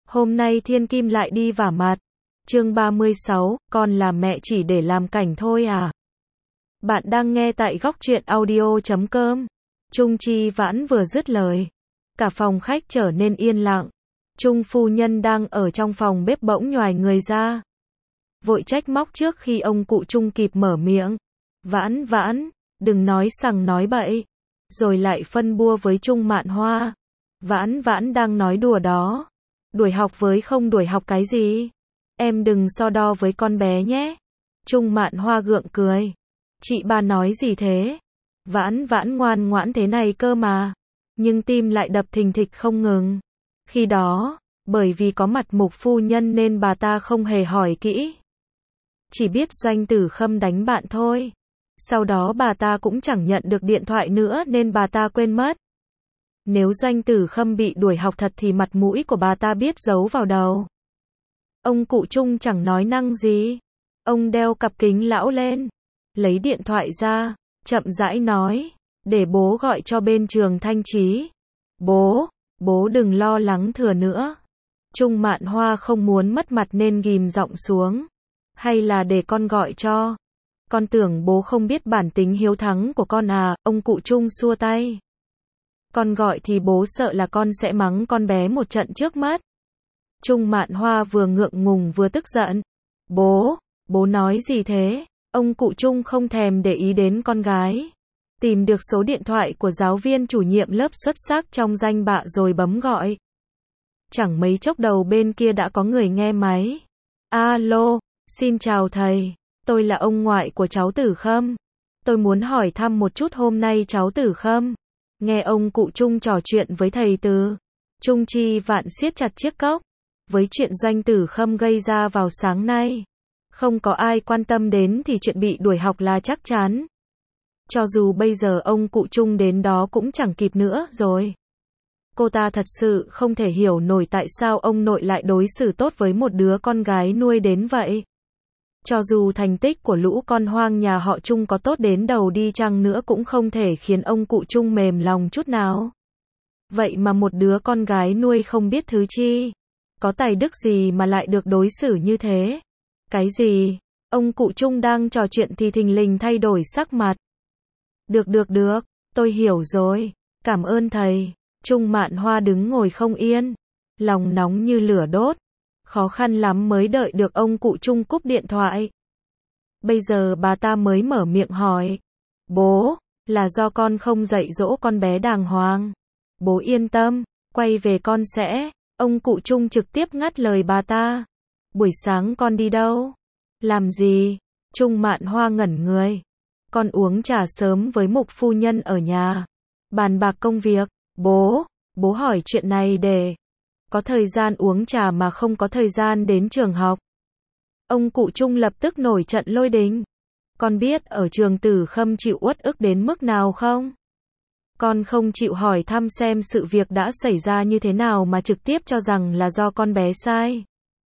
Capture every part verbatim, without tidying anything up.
Hôm nay Thiên Kim lại đi vả mặt. Chương ba mươi sáu, con là mẹ chỉ để làm cảnh thôi à? Bạn đang nghe tại góc truyện audio chấm com. Trung Chi Vãn vừa dứt lời, cả phòng khách trở nên yên lặng. Trung phu nhân đang ở trong phòng bếp bỗng nhoài người ra, vội trách móc trước khi ông cụ Trung kịp mở miệng. Vãn Vãn, đừng nói sằng nói bậy. Rồi lại phân bua với Trung Mạn Hoa. Vãn Vãn đang nói đùa đó. Đuổi học với không đuổi học cái gì? Em đừng so đo với con bé nhé. Trung Mạn Hoa gượng cười. Chị ba nói gì thế? Vãn Vãn ngoan ngoãn thế này cơ mà. Nhưng tim lại đập thình thịch không ngừng. Khi đó, bởi vì có mặt Mục phu nhân nên bà ta không hề hỏi kỹ. Chỉ biết Doanh Tử Khâm đánh bạn thôi. Sau đó bà ta cũng chẳng nhận được điện thoại nữa nên bà ta quên mất. Nếu Doanh Tử Khâm bị đuổi học thật thì mặt mũi của bà ta biết giấu vào đầu. Ông cụ Trung chẳng nói năng gì. Ông đeo cặp kính lão lên, lấy điện thoại ra, chậm rãi nói, để bố gọi cho bên trường Thanh Trí. Bố, bố đừng lo lắng thừa nữa. Trung Mạn Hoa không muốn mất mặt nên ghim giọng xuống. Hay là để con gọi cho? Con tưởng bố không biết bản tính hiếu thắng của con à? Ông cụ Trung xua tay. Con gọi thì bố sợ là con sẽ mắng con bé một trận trước mắt. Trung Mạn Hoa vừa ngượng ngùng vừa tức giận. Bố, bố nói gì thế? Ông cụ Trung không thèm để ý đến con gái. Tìm được số điện thoại của giáo viên chủ nhiệm lớp xuất sắc trong danh bạ rồi bấm gọi. Chẳng mấy chốc đầu bên kia đã có người nghe máy. Alo, xin chào thầy. Tôi là ông ngoại của cháu Tử Khâm. Tôi muốn hỏi thăm một chút hôm nay cháu Tử Khâm. Nghe ông cụ Trung trò chuyện với thầy Từ. Trung Chi Vạn siết chặt chiếc cốc. Với chuyện Doanh Tử Khâm gây ra vào sáng nay, không có ai quan tâm đến thì chuyện bị đuổi học là chắc chắn. Cho dù bây giờ ông cụ Trung đến đó cũng chẳng kịp nữa rồi. Cô ta thật sự không thể hiểu nổi tại sao ông nội lại đối xử tốt với một đứa con gái nuôi đến vậy. Cho dù thành tích của lũ con hoang nhà họ Trung có tốt đến đầu đi chăng nữa cũng không thể khiến ông cụ Trung mềm lòng chút nào. Vậy mà một đứa con gái nuôi không biết thứ chi, có tài đức gì mà lại được đối xử như thế? Cái gì? Ông cụ Trung đang trò chuyện thì thình lình thay đổi sắc mặt. Được được được, tôi hiểu rồi. Cảm ơn thầy. Trung Mạn Hoa đứng ngồi không yên, lòng nóng như lửa đốt. Khó khăn lắm mới đợi được ông cụ Trung cúp điện thoại. Bây giờ bà ta mới mở miệng hỏi. Bố, là do con không dạy dỗ con bé đàng hoàng. Bố yên tâm, quay về con sẽ... Ông cụ Trung trực tiếp ngắt lời bà ta. Buổi sáng con đi đâu? Làm gì? Trung Mạn Hoa ngẩn người. Con uống trà sớm với Mục phu nhân ở nhà. Bàn bạc công việc. Bố, bố hỏi chuyện này để có thời gian uống trà mà không có thời gian đến trường học. Ông cụ Trung lập tức nổi trận lôi đình. Con biết ở trường Tử Khâm chịu uất ức đến mức nào không? Con không chịu hỏi thăm xem sự việc đã xảy ra như thế nào mà trực tiếp cho rằng là do con bé sai.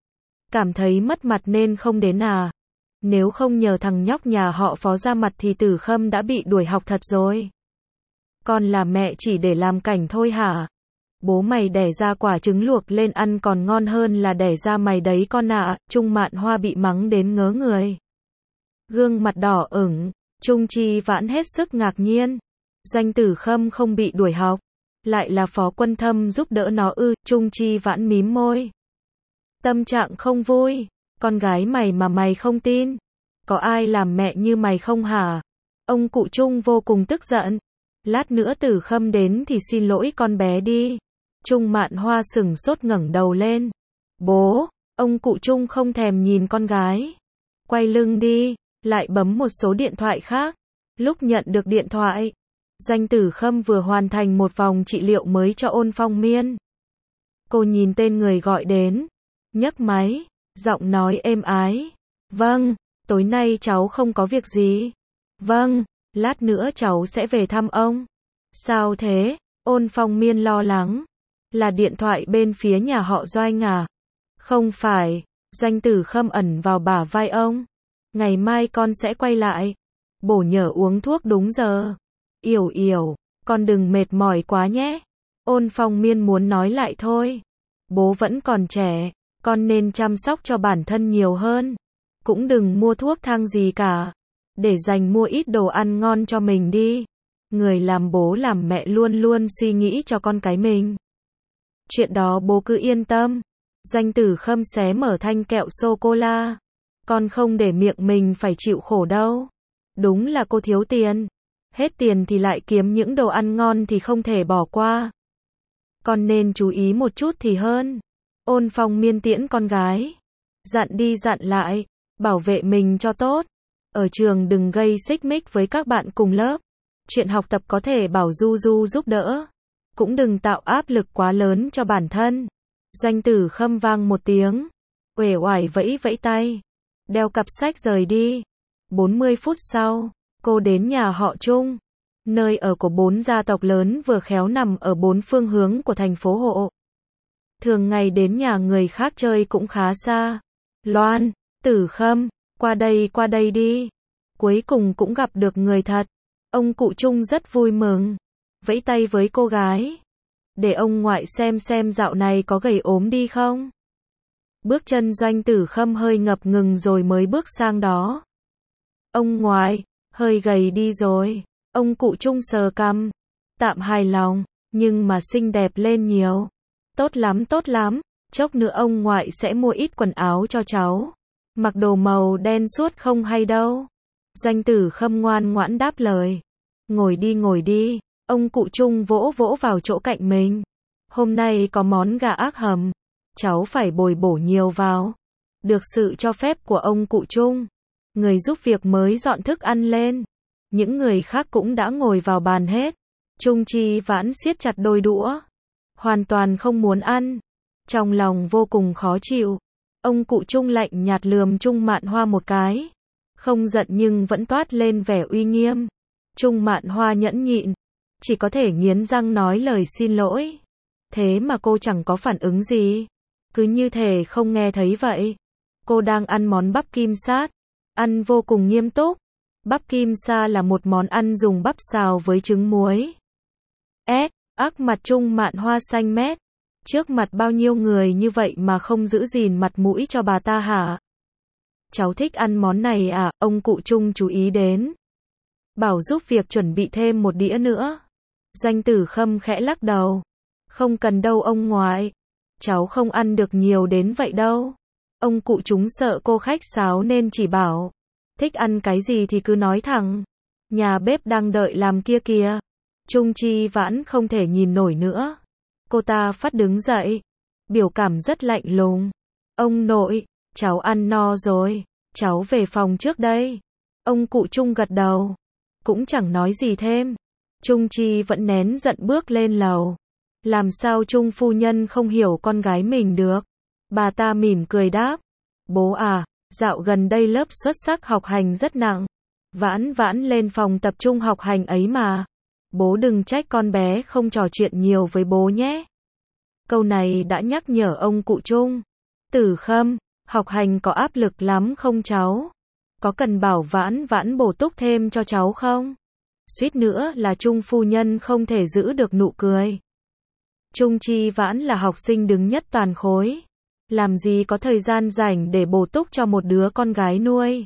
Cảm thấy mất mặt nên không đến à? Nếu không nhờ thằng nhóc nhà họ Phó ra mặt thì Tử Khâm đã bị đuổi học thật rồi. Con là mẹ chỉ để làm cảnh thôi hả? Bố mày đẻ ra quả trứng luộc lên ăn còn ngon hơn là đẻ ra mày đấy con ạ. À. Trung Mạn Hoa bị mắng đến ngớ người. Gương mặt đỏ ửng, Trung Chi Vãn hết sức ngạc nhiên. Doanh Tử Khâm không bị đuổi học, lại là Phó Quân Thâm giúp đỡ nó ư? Trung Chi Vãn mím môi. Tâm trạng không vui. Con gái mày mà mày không tin. Có ai làm mẹ như mày không hả? Ông cụ Trung vô cùng tức giận. Lát nữa Tử Khâm đến thì xin lỗi con bé đi. Trung Mạn Hoa sửng sốt ngẩng đầu lên. Bố, ông cụ Trung không thèm nhìn con gái. Quay lưng đi, lại bấm một số điện thoại khác. Lúc nhận được điện thoại, Doanh Tử Khâm vừa hoàn thành một vòng trị liệu mới cho Ôn Phong Miên. Cô nhìn tên người gọi đến, nhấc máy, giọng nói êm ái. Vâng, tối nay cháu không có việc gì. Vâng, lát nữa cháu sẽ về thăm ông. Sao thế? Ôn Phong Miên lo lắng. Là điện thoại bên phía nhà họ Doanh à? Không phải. Doanh Tử Khâm ẩn vào bả vai ông. Ngày mai con sẽ quay lại. Bổ nhỡ uống thuốc đúng giờ. Yểu yểu, con đừng mệt mỏi quá nhé. Ôn Phong Miên muốn nói lại thôi. Bố vẫn còn trẻ, con nên chăm sóc cho bản thân nhiều hơn. Cũng đừng mua thuốc thang gì cả. Để dành mua ít đồ ăn ngon cho mình đi. Người làm bố làm mẹ luôn luôn suy nghĩ cho con cái mình. Chuyện đó bố cứ yên tâm. Doanh Tử Khâm xé mở thanh kẹo sô-cô-la. Con không để miệng mình phải chịu khổ đâu. Đúng là cô thiếu tiền. Hết tiền thì lại kiếm những đồ ăn ngon thì không thể bỏ qua. Con nên chú ý một chút thì hơn. Ôn Phong miên tiễn con gái. Dặn đi dặn lại. Bảo vệ mình cho tốt. Ở trường đừng gây xích mích với các bạn cùng lớp. Chuyện học tập có thể bảo Du Du giúp đỡ. Cũng đừng tạo áp lực quá lớn cho bản thân. Doanh Tử Khâm vang một tiếng. Uể oải vẫy vẫy tay. Đeo cặp sách rời đi. bốn mươi phút sau, cô đến nhà họ Trung. Nơi ở của bốn gia tộc lớn vừa khéo nằm ở bốn phương hướng của thành phố Hộ. Thường ngày đến nhà người khác chơi cũng khá xa. Loan, Tử Khâm, qua đây qua đây đi. Cuối cùng cũng gặp được người thật. Ông cụ Trung rất vui mừng. Vẫy tay với cô gái. Để ông ngoại xem xem dạo này có gầy ốm đi không. Bước chân Doanh Tử Khâm hơi ngập ngừng rồi mới bước sang đó. Ông ngoại, hơi gầy đi rồi. Ông cụ Trung sờ cằm. Tạm hài lòng, nhưng mà xinh đẹp lên nhiều. Tốt lắm tốt lắm, chốc nữa ông ngoại sẽ mua ít quần áo cho cháu. Mặc đồ màu đen suốt không hay đâu. Doanh Tử Khâm ngoan ngoãn đáp lời. Ngồi đi ngồi đi. Ông cụ Trung vỗ vỗ vào chỗ cạnh mình. Hôm nay có món gà ác hầm. Cháu phải bồi bổ nhiều vào. Được sự cho phép của ông cụ Trung. Người giúp việc mới dọn thức ăn lên. Những người khác cũng đã ngồi vào bàn hết. Trung Chi Vãn siết chặt đôi đũa. Hoàn toàn không muốn ăn. Trong lòng vô cùng khó chịu. Ông cụ Trung lạnh nhạt lườm Trung Mạn Hoa một cái. Không giận nhưng vẫn toát lên vẻ uy nghiêm. Trung Mạn Hoa nhẫn nhịn. Chỉ có thể nghiến răng nói lời xin lỗi. Thế mà cô chẳng có phản ứng gì. Cứ như thể không nghe thấy vậy. Cô đang ăn món bắp kim sát. Ăn vô cùng nghiêm túc. Bắp kim sa là một món ăn dùng bắp xào với trứng muối. Ét, ác mặt Trung Mạn Hoa xanh mét. Trước mặt bao nhiêu người như vậy mà không giữ gìn mặt mũi cho bà ta hả? Cháu thích ăn món này à? Ông cụ Trung chú ý đến. Bảo giúp việc chuẩn bị thêm một đĩa nữa. Doanh Tử Khâm khẽ lắc đầu. Không cần đâu ông ngoại. Cháu không ăn được nhiều đến vậy đâu. Ông cụ chúng sợ cô khách sáo nên chỉ bảo. Thích ăn cái gì thì cứ nói thẳng. Nhà bếp đang đợi làm kia kìa. Trung Chi Vãn không thể nhìn nổi nữa. Cô ta phắt đứng dậy. Biểu cảm rất lạnh lùng. Ông nội, cháu ăn no rồi. Cháu về phòng trước đây. Ông cụ Trung gật đầu. Cũng chẳng nói gì thêm. Trung Chi vẫn nén giận bước lên lầu. Làm sao Trung phu nhân không hiểu con gái mình được. Bà ta mỉm cười đáp. Bố à, dạo gần đây lớp xuất sắc học hành rất nặng. Vãn Vãn lên phòng tập trung học hành ấy mà. Bố đừng trách con bé không trò chuyện nhiều với bố nhé. Câu này đã nhắc nhở ông cụ Trung. Tử Khâm, học hành có áp lực lắm không cháu? Có cần bảo Vãn Vãn bổ túc thêm cho cháu không? Suýt nữa là Trung phu nhân không thể giữ được nụ cười. Trung Chi Vãn là học sinh đứng nhất toàn khối. Làm gì có thời gian rảnh để bổ túc cho một đứa con gái nuôi.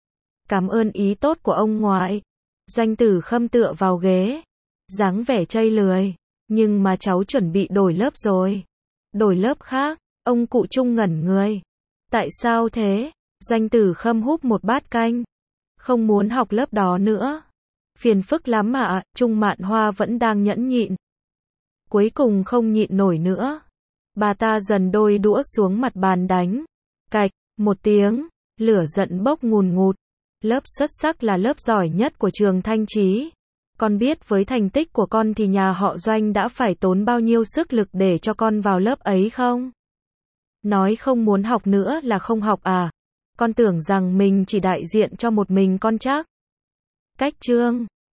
Cảm ơn ý tốt của ông ngoại. Doanh Tử Khâm tựa vào ghế. Dáng vẻ chây lười. Nhưng mà cháu chuẩn bị đổi lớp rồi. Đổi lớp khác. Ông cụ Trung ngẩn người. Tại sao thế? Doanh Tử Khâm húp một bát canh. Không muốn học lớp đó nữa. Phiền phức lắm ạ. Trung Mạn Hoa vẫn đang nhẫn nhịn. Cuối cùng không nhịn nổi nữa. Bà ta dần đôi đũa xuống mặt bàn đánh. Cạch, một tiếng. Lửa giận bốc ngùn ngụt. Lớp xuất sắc là lớp giỏi nhất của trường Thanh Chí. Con biết với thành tích của con thì nhà họ Doanh đã phải tốn bao nhiêu sức lực để cho con vào lớp ấy không? Nói không muốn học nữa là không học à? Con tưởng rằng mình chỉ đại diện cho một mình con chắc. Cách chương